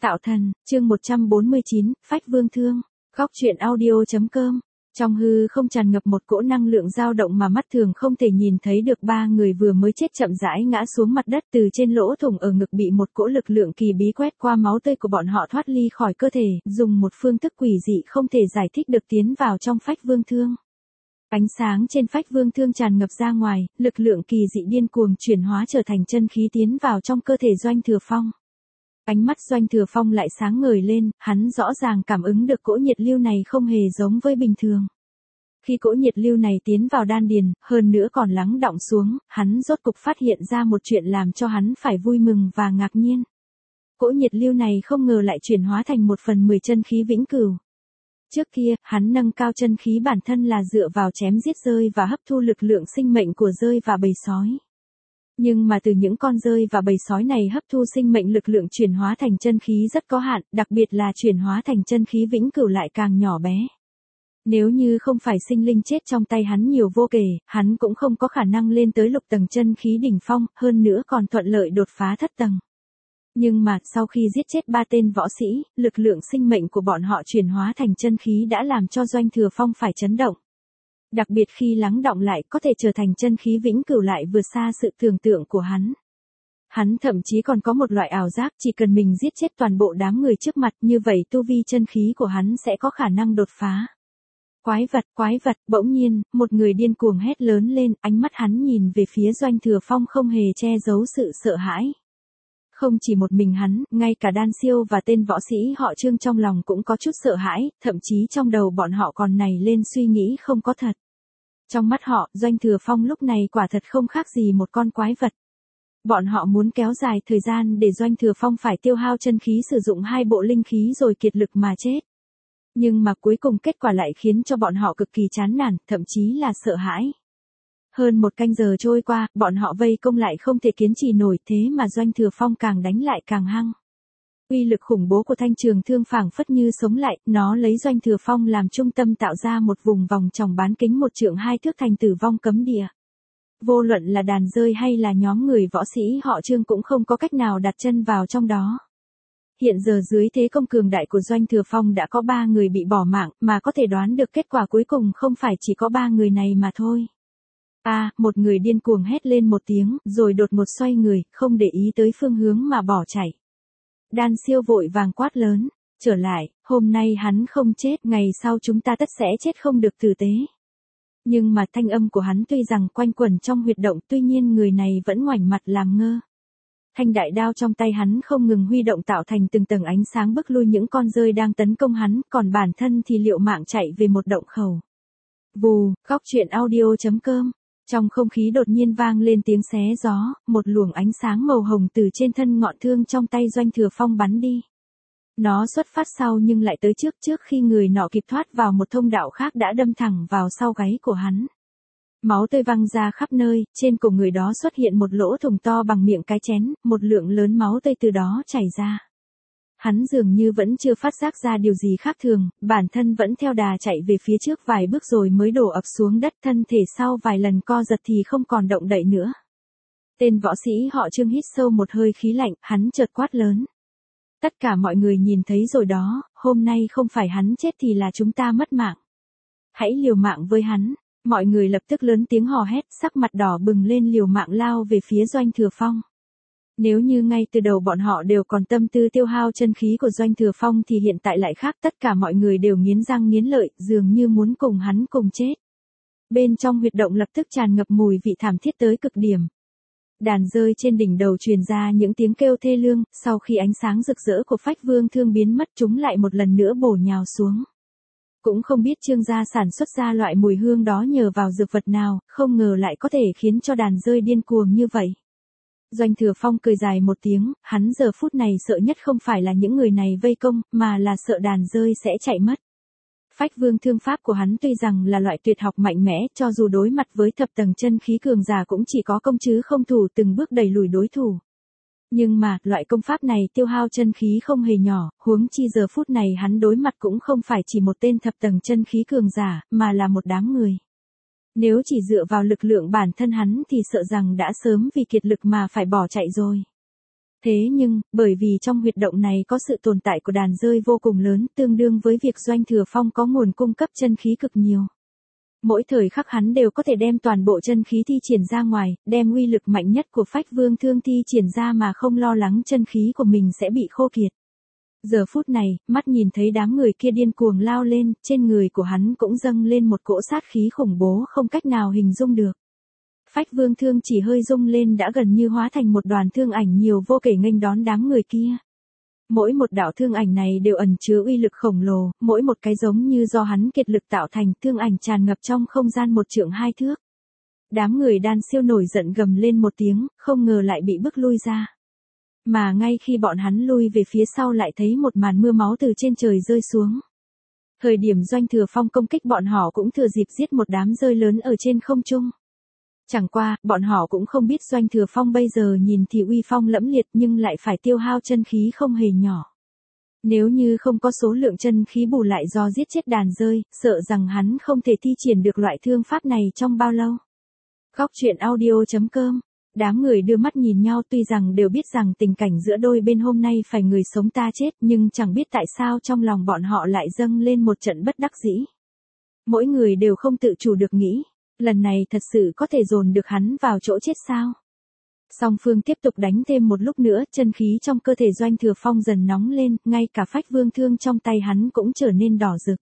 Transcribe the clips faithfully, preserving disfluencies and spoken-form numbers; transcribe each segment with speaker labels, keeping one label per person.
Speaker 1: Tạo thần, chương một trăm bốn mươi chín, Phách Vương Thương. Góc truyện audio chấm com. Trong hư không tràn ngập một cỗ năng lượng dao động mà mắt thường không thể nhìn thấy được. Ba người vừa mới chết chậm rãi ngã xuống mặt đất, từ trên lỗ thủng ở ngực bị một cỗ lực lượng kỳ bí quét qua, máu tươi của bọn họ thoát ly khỏi cơ thể, dùng một phương thức quỷ dị không thể giải thích được tiến vào trong Phách Vương Thương. Ánh sáng trên Phách Vương Thương tràn ngập ra ngoài, lực lượng kỳ dị điên cuồng chuyển hóa trở thành chân khí tiến vào trong cơ thể Doanh Thừa Phong. Ánh mắt Doanh Thừa Phong lại sáng ngời lên, hắn rõ ràng cảm ứng được cỗ nhiệt lưu này không hề giống với bình thường. Khi cỗ nhiệt lưu này tiến vào đan điền, hơn nữa còn lắng đọng xuống, hắn rốt cục phát hiện ra một chuyện làm cho hắn phải vui mừng và ngạc nhiên. Cỗ nhiệt lưu này không ngờ lại chuyển hóa thành một phần mười chân khí vĩnh cửu. Trước kia, hắn nâng cao chân khí bản thân là dựa vào chém giết dơi và hấp thu lực lượng sinh mệnh của dơi và bầy sói. Nhưng mà từ những con dơi và bầy sói này hấp thu sinh mệnh lực lượng chuyển hóa thành chân khí rất có hạn, đặc biệt là chuyển hóa thành chân khí vĩnh cửu lại càng nhỏ bé. Nếu như không phải sinh linh chết trong tay hắn nhiều vô kể, hắn cũng không có khả năng lên tới lục tầng chân khí đỉnh phong, hơn nữa còn thuận lợi đột phá thất tầng. Nhưng mà, sau khi giết chết ba tên võ sĩ, lực lượng sinh mệnh của bọn họ chuyển hóa thành chân khí đã làm cho Doanh Thừa Phong phải chấn động. Đặc biệt khi lắng đọng lại có thể trở thành chân khí vĩnh cửu lại vượt xa sự tưởng tượng của hắn. Hắn thậm chí còn có một loại ảo giác, chỉ cần mình giết chết toàn bộ đám người trước mặt, như vậy tu vi chân khí của hắn sẽ có khả năng đột phá. Quái vật, quái vật, bỗng nhiên, một người điên cuồng hét lớn lên, ánh mắt hắn nhìn về phía Doanh Thừa Phong không hề che giấu sự sợ hãi. Không chỉ một mình hắn, ngay cả Đan Siêu và tên võ sĩ họ Trương trong lòng cũng có chút sợ hãi, thậm chí trong đầu bọn họ còn nảy lên suy nghĩ không có thật. Trong mắt họ, Doanh Thừa Phong lúc này quả thật không khác gì một con quái vật. Bọn họ muốn kéo dài thời gian để Doanh Thừa Phong phải tiêu hao chân khí sử dụng hai bộ linh khí rồi kiệt lực mà chết. Nhưng mà cuối cùng kết quả lại khiến cho bọn họ cực kỳ chán nản, thậm chí là sợ hãi. Hơn một canh giờ trôi qua, bọn họ vây công lại không thể kiên trì nổi, thế mà Doanh Thừa Phong càng đánh lại càng hăng. Uy lực khủng bố của thanh trường thương phảng phất như sống lại, nó lấy Doanh Thừa Phong làm trung tâm tạo ra một vùng vòng tròn bán kính một trượng hai thước thành tử vong cấm địa. Vô luận là đàn dơi hay là nhóm người võ sĩ họ Trương cũng không có cách nào đặt chân vào trong đó. Hiện giờ dưới thế công cường đại của Doanh Thừa Phong đã có ba người bị bỏ mạng, mà có thể đoán được kết quả cuối cùng không phải chỉ có ba người này mà thôi. A, à, một người điên cuồng hét lên một tiếng, rồi đột ngột xoay người, không để ý tới phương hướng mà bỏ chạy. Đan Siêu vội vàng quát lớn, trở lại, hôm nay hắn không chết, ngày sau chúng ta tất sẽ chết không được tử tế. Nhưng mà thanh âm của hắn tuy rằng quanh quẩn trong huyệt động, tuy nhiên người này vẫn ngoảnh mặt làm ngơ. Thanh đại đao trong tay hắn không ngừng huy động tạo thành từng tầng ánh sáng bức lui những con dơi đang tấn công hắn, còn bản thân thì liều mạng chạy về một động khẩu. Vù, góc truyện audio chấm com. Trong không khí đột nhiên vang lên tiếng xé gió, một luồng ánh sáng màu hồng từ trên thân ngọn thương trong tay Doanh Thừa Phong bắn đi. Nó xuất phát sau nhưng lại tới trước trước khi người nọ kịp thoát vào một thông đạo khác đã đâm thẳng vào sau gáy của hắn. Máu tươi văng ra khắp nơi, trên cổ người đó xuất hiện một lỗ thủng to bằng miệng cái chén, một lượng lớn máu tươi từ đó chảy ra. Hắn dường như vẫn chưa phát giác ra điều gì khác thường, bản thân vẫn theo đà chạy về phía trước vài bước rồi mới đổ ập xuống đất, thân thể sau vài lần co giật thì không còn động đậy nữa. Tên võ sĩ họ Trương hít sâu một hơi khí lạnh, hắn chợt quát lớn. Tất cả mọi người nhìn thấy rồi đó, hôm nay không phải hắn chết thì là chúng ta mất mạng. Hãy liều mạng với hắn. Mọi người lập tức lớn tiếng hò hét, sắc mặt đỏ bừng lên liều mạng lao về phía Doanh Thừa Phong. Nếu như ngay từ đầu bọn họ đều còn tâm tư tiêu hao chân khí của Doanh Thừa Phong thì hiện tại lại khác, tất cả mọi người đều nghiến răng nghiến lợi, dường như muốn cùng hắn cùng chết. Bên trong huyệt động lập tức tràn ngập mùi vị thảm thiết tới cực điểm. Đàn dơi trên đỉnh đầu truyền ra những tiếng kêu thê lương, sau khi ánh sáng rực rỡ của Phách Vương Thương biến mất chúng lại một lần nữa bổ nhào xuống. Cũng không biết Trương gia sản xuất ra loại mùi hương đó nhờ vào dược vật nào, không ngờ lại có thể khiến cho đàn dơi điên cuồng như vậy. Doanh Thừa Phong cười dài một tiếng, hắn giờ phút này sợ nhất không phải là những người này vây công, mà là sợ đàn dơi sẽ chạy mất. Phách Vương Thương pháp của hắn tuy rằng là loại tuyệt học mạnh mẽ, cho dù đối mặt với thập tầng chân khí cường giả cũng chỉ có công chứ không thủ, từng bước đẩy lùi đối thủ. Nhưng mà, loại công pháp này tiêu hao chân khí không hề nhỏ, huống chi giờ phút này hắn đối mặt cũng không phải chỉ một tên thập tầng chân khí cường giả, mà là một đám người. Nếu chỉ dựa vào lực lượng bản thân hắn thì sợ rằng đã sớm vì kiệt lực mà phải bỏ chạy rồi. Thế nhưng, bởi vì trong huyệt động này có sự tồn tại của đàn rơi vô cùng lớn, tương đương với việc Doanh Thừa Phong có nguồn cung cấp chân khí cực nhiều. Mỗi thời khắc hắn đều có thể đem toàn bộ chân khí thi triển ra ngoài, đem uy lực mạnh nhất của Phách Vương Thương thi triển ra mà không lo lắng chân khí của mình sẽ bị khô kiệt. Giờ phút này, mắt nhìn thấy đám người kia điên cuồng lao lên, trên người của hắn cũng dâng lên một cỗ sát khí khủng bố không cách nào hình dung được. Phách Vương Thương chỉ hơi rung lên đã gần như hóa thành một đoàn thương ảnh nhiều vô kể nghênh đón đám người kia. Mỗi một đạo thương ảnh này đều ẩn chứa uy lực khổng lồ, mỗi một cái giống như do hắn kiệt lực tạo thành, thương ảnh tràn ngập trong không gian một trượng hai thước. Đám người Đan Siêu nổi giận gầm lên một tiếng, không ngờ lại bị bức lui ra. Mà ngay khi bọn hắn lui về phía sau lại thấy một màn mưa máu từ trên trời rơi xuống. Thời điểm Doanh Thừa Phong công kích bọn họ cũng thừa dịp giết một đám rơi lớn ở trên không trung. Chẳng qua, bọn họ cũng không biết Doanh Thừa Phong bây giờ nhìn thì uy phong lẫm liệt nhưng lại phải tiêu hao chân khí không hề nhỏ. Nếu như không có số lượng chân khí bù lại do giết chết đàn rơi, sợ rằng hắn không thể thi triển được loại thương pháp này trong bao lâu. Góc truyện audio chấm com. Đám người đưa mắt nhìn nhau tuy rằng đều biết rằng tình cảnh giữa đôi bên hôm nay phải người sống ta chết nhưng chẳng biết tại sao trong lòng bọn họ lại dâng lên một trận bất đắc dĩ. Mỗi người đều không tự chủ được nghĩ, lần này thật sự có thể dồn được hắn vào chỗ chết sao? Song phương tiếp tục đánh thêm một lúc nữa, chân khí trong cơ thể Doanh Thừa Phong dần nóng lên, ngay cả Phách Vương Thương trong tay hắn cũng trở nên đỏ rực.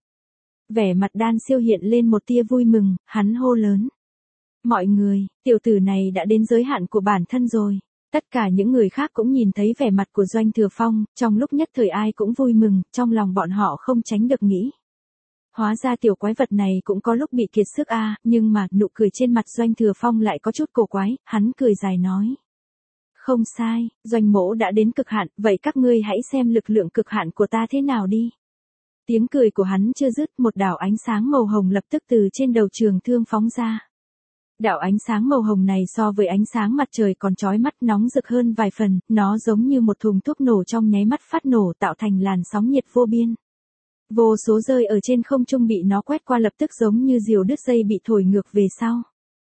Speaker 1: Vẻ mặt Đan Siêu hiện lên một tia vui mừng, hắn hô lớn. Mọi người, tiểu tử này đã đến giới hạn của bản thân rồi. Tất cả những người khác cũng nhìn thấy vẻ mặt của Doanh Thừa Phong, trong lúc nhất thời ai cũng vui mừng, trong lòng bọn họ không tránh được nghĩ. Hóa ra tiểu quái vật này cũng có lúc bị kiệt sức a, à, nhưng mà nụ cười trên mặt Doanh Thừa Phong lại có chút cổ quái, hắn cười dài nói. Không sai, Doanh mỗ đã đến cực hạn, vậy các ngươi hãy xem lực lượng cực hạn của ta thế nào đi. Tiếng cười của hắn chưa dứt, một đạo ánh sáng màu hồng lập tức từ trên đầu trường thương phóng ra. Đạo ánh sáng màu hồng này so với ánh sáng mặt trời còn chói mắt nóng rực hơn vài phần, nó giống như một thùng thuốc nổ trong nháy mắt phát nổ tạo thành làn sóng nhiệt vô biên. Vô số rơi ở trên không trung bị nó quét qua lập tức giống như diều đứt dây bị thổi ngược về sau.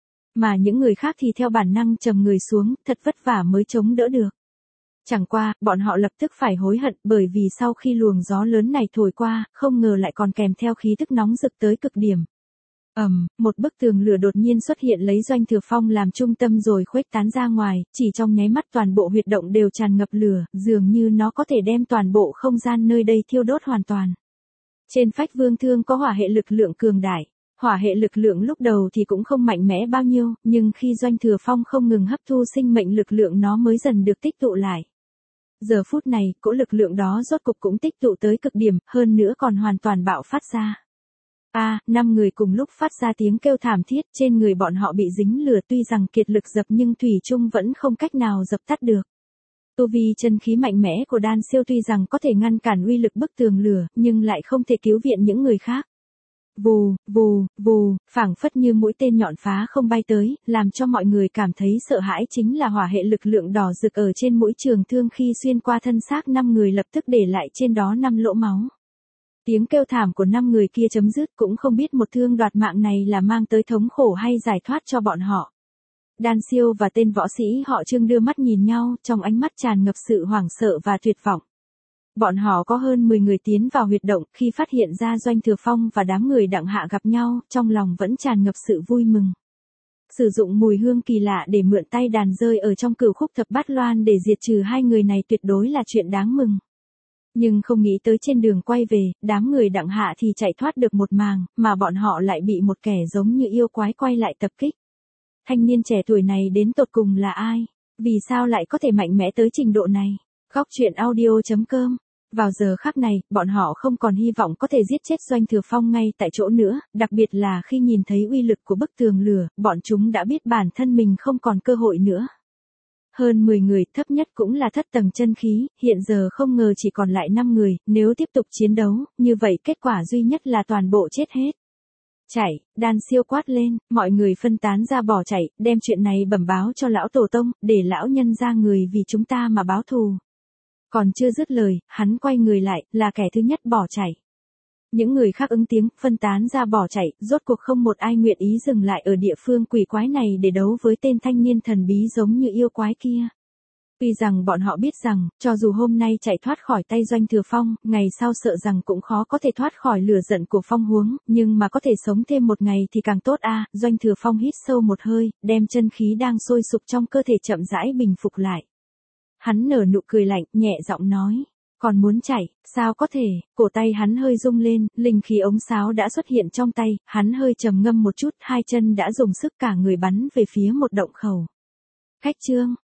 Speaker 1: Mà những người khác thì theo bản năng trầm người xuống, thật vất vả mới chống đỡ được. Chẳng qua, bọn họ lập tức phải hối hận bởi vì sau khi luồng gió lớn này thổi qua, không ngờ lại còn kèm theo khí tức nóng rực tới cực điểm. Ầm, um, một bức tường lửa đột nhiên xuất hiện lấy Doanh Thừa Phong làm trung tâm rồi khuếch tán ra ngoài, chỉ trong nháy mắt toàn bộ huyệt động đều tràn ngập lửa, dường như nó có thể đem toàn bộ không gian nơi đây thiêu đốt hoàn toàn. Trên Phách Vương Thương có hỏa hệ lực lượng cường đại, hỏa hệ lực lượng lúc đầu thì cũng không mạnh mẽ bao nhiêu, nhưng khi Doanh Thừa Phong không ngừng hấp thu sinh mệnh lực lượng nó mới dần được tích tụ lại. Giờ phút này, cỗ lực lượng đó rốt cục cũng tích tụ tới cực điểm, hơn nữa còn hoàn toàn bạo phát ra. A, à, năm người cùng lúc phát ra tiếng kêu thảm thiết, trên người bọn họ bị dính lửa tuy rằng kiệt lực dập nhưng thủy chung vẫn không cách nào dập tắt được. Tu vi chân khí mạnh mẽ của Đan Siêu tuy rằng có thể ngăn cản uy lực bức tường lửa, nhưng lại không thể cứu viện những người khác. Vù, vù, vù, phảng phất như mũi tên nhọn phá không bay tới, làm cho mọi người cảm thấy sợ hãi chính là hỏa hệ lực lượng đỏ rực ở trên mũi trường thương khi xuyên qua thân xác năm người lập tức để lại trên đó năm lỗ máu. Tiếng kêu thảm của năm người kia chấm dứt cũng không biết một thương đoạt mạng này là mang tới thống khổ hay giải thoát cho bọn họ. Đan Siêu và tên võ sĩ họ Trương đưa mắt nhìn nhau, trong ánh mắt tràn ngập sự hoảng sợ và tuyệt vọng. Bọn họ có hơn mười người tiến vào huyệt động, khi phát hiện ra Doanh Thừa Phong và đám người Đặng Hạ gặp nhau, trong lòng vẫn tràn ngập sự vui mừng. Sử dụng mùi hương kỳ lạ để mượn tay đàn rơi ở trong cửu khúc thập bát loan để diệt trừ hai người này tuyệt đối là chuyện đáng mừng. Nhưng không nghĩ tới trên đường quay về, đám người Đặng Hạ thì chạy thoát được một màng, mà bọn họ lại bị một kẻ giống như yêu quái quay lại tập kích. Thanh niên trẻ tuổi này đến tột cùng là ai? Vì sao lại có thể mạnh mẽ tới trình độ này? Góc truyện audio chấm com. Vào giờ khắc này, bọn họ không còn hy vọng có thể giết chết Doanh Thừa Phong ngay tại chỗ nữa, đặc biệt là khi nhìn thấy uy lực của bức tường lửa, bọn chúng đã biết bản thân mình không còn cơ hội nữa. Hơn mười người, thấp nhất cũng là thất tầng chân khí, hiện giờ không ngờ chỉ còn lại năm người, nếu tiếp tục chiến đấu, như vậy kết quả duy nhất là toàn bộ chết hết. Chạy, Đan Siêu quát lên, mọi người phân tán ra bỏ chạy, đem chuyện này bẩm báo cho lão tổ tông, để lão nhân ra người vì chúng ta mà báo thù. Còn chưa dứt lời, hắn quay người lại, là kẻ thứ nhất bỏ chạy. Những người khác ứng tiếng, phân tán ra bỏ chạy, rốt cuộc không một ai nguyện ý dừng lại ở địa phương quỷ quái này để đấu với tên thanh niên thần bí giống như yêu quái kia. Tuy rằng bọn họ biết rằng, cho dù hôm nay chạy thoát khỏi tay Doanh Thừa Phong, ngày sau sợ rằng cũng khó có thể thoát khỏi lửa giận của Phong Huống, nhưng mà có thể sống thêm một ngày thì càng tốt a. Doanh Thừa Phong hít sâu một hơi, đem chân khí đang sôi sục trong cơ thể chậm rãi bình phục lại. Hắn nở nụ cười lạnh, nhẹ giọng nói. Còn muốn chạy, sao có thể, cổ tay hắn hơi rung lên, linh khí ống sáo đã xuất hiện trong tay, hắn hơi trầm ngâm một chút, hai chân đã dùng sức cả người bắn về phía một động khẩu. Khách trương,